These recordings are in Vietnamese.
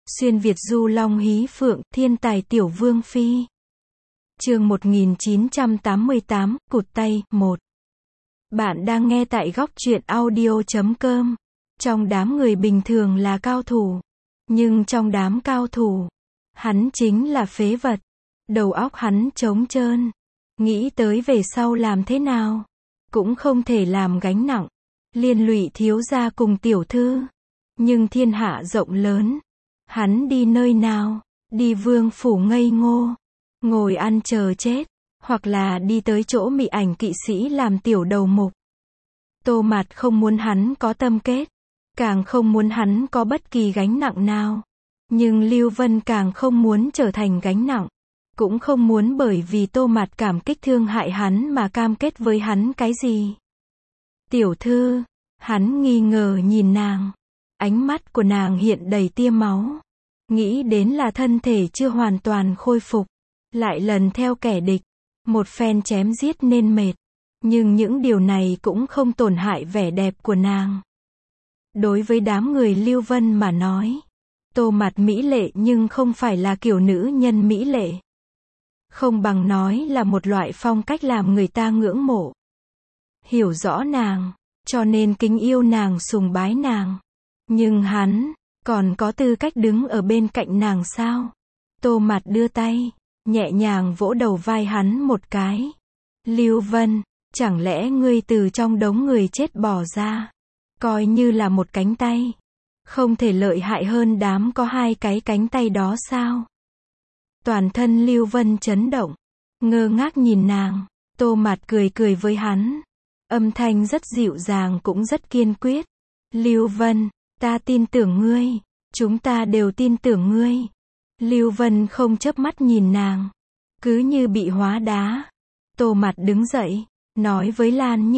Xuyên Việt du long hí phượng, thiên tài tiểu vương phi. Chương 1988, cụt tay, 1. Bạn đang nghe tại góc truyện audio.com. Trong đám người bình thường là cao thủ, nhưng trong đám cao thủ, hắn chính là phế vật. Đầu óc hắn trống trơn, nghĩ tới về sau làm thế nào, cũng không thể làm gánh nặng, liên lụy thiếu gia cùng tiểu thư. Nhưng thiên hạ rộng lớn, hắn đi nơi nào, đi vương phủ ngây ngô, ngồi ăn chờ chết, hoặc là đi tới chỗ mị ảnh kỵ sĩ làm tiểu đầu mục. Tô Mạt không muốn hắn có tâm kết, càng không muốn hắn có bất kỳ gánh nặng nào. Nhưng Lưu Vân càng không muốn trở thành gánh nặng, cũng không muốn bởi vì Tô Mạt cảm kích thương hại hắn mà cam kết với hắn cái gì. Tiểu thư, hắn nghi ngờ nhìn nàng, ánh mắt của nàng hiện đầy tia máu, nghĩ đến là thân thể chưa hoàn toàn khôi phục, lại lần theo kẻ địch, một phen chém giết nên mệt, nhưng những điều này cũng không tổn hại vẻ đẹp của nàng. Đối với đám người Lưu Vân mà nói, Tô Mạt mỹ lệ nhưng không phải là kiểu nữ nhân mỹ lệ. Không bằng nói là một loại phong cách làm người ta ngưỡng mộ. Hiểu rõ nàng, cho nên kính yêu nàng, sùng bái nàng. Nhưng hắn, còn có tư cách đứng ở bên cạnh nàng sao? Tô Mạt đưa tay, nhẹ nhàng vỗ đầu vai hắn một cái. Lưu Vân, chẳng lẽ ngươi từ trong đống người chết bỏ ra, coi như là một cánh tay, không thể lợi hại hơn đám có hai cái cánh tay đó sao? Toàn thân Lưu Vân chấn động, ngơ ngác nhìn nàng. Tô Mạt cười cười với hắn, âm thanh rất dịu dàng cũng rất kiên quyết. Lưu Vân, ta tin tưởng ngươi, chúng ta đều tin tưởng ngươi. Lưu Vân không chớp mắt nhìn nàng, cứ như bị hóa đá. Tô Mạt đứng dậy, nói với Lan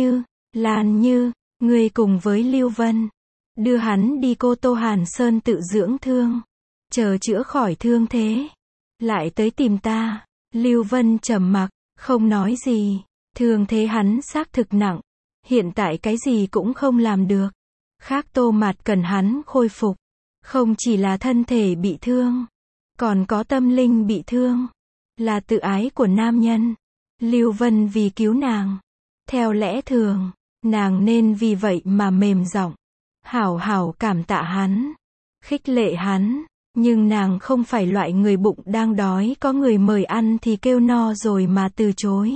Như, ngươi cùng với Lưu Vân, đưa hắn đi Cô Tô Hàn Sơn tự dưỡng thương, chờ chữa khỏi thương thế, lại tới tìm ta. Lưu Vân trầm mặc, không nói gì. Thương thế hắn xác thực nặng, hiện tại cái gì cũng không làm được. Khác Tô Mạt cần hắn khôi phục, không chỉ là thân thể bị thương, còn có tâm linh bị thương, là tự ái của nam nhân. Lưu Vân vì cứu nàng, theo lẽ thường, nàng nên vì vậy mà mềm giọng, hảo hảo cảm tạ hắn, khích lệ hắn, nhưng nàng không phải loại người bụng đang đói có người mời ăn thì kêu no rồi mà từ chối.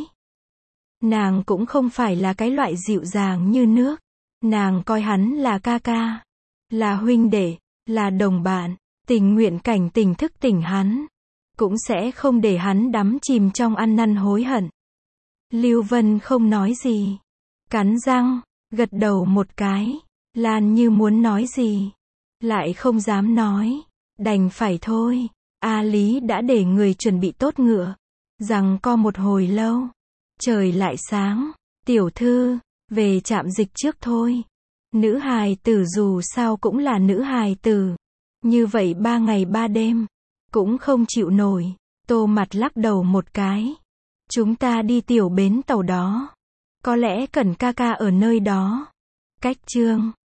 Nàng cũng không phải là cái loại dịu dàng như nước, nàng coi hắn là ca ca, là huynh đệ, là đồng bạn, tình nguyện cảnh tỉnh thức tỉnh hắn, cũng sẽ không để hắn đắm chìm trong ăn năn hối hận. Lưu Vân không nói gì, cắn răng, gật đầu một cái. Lan Như muốn nói gì, lại không dám nói, đành phải thôi. A Lý đã để người chuẩn bị tốt ngựa, rằng co một hồi lâu, trời lại sáng. Tiểu thư, về trạm dịch trước thôi. Nữ hài tử dù sao cũng là nữ hài tử, như vậy 3 ngày 3 đêm, cũng không chịu nổi. Tô Mạt lắc đầu một cái. Chúng ta đi tiểu bến tàu đó, có lẽ cần ca ca ở nơi đó. Cách chương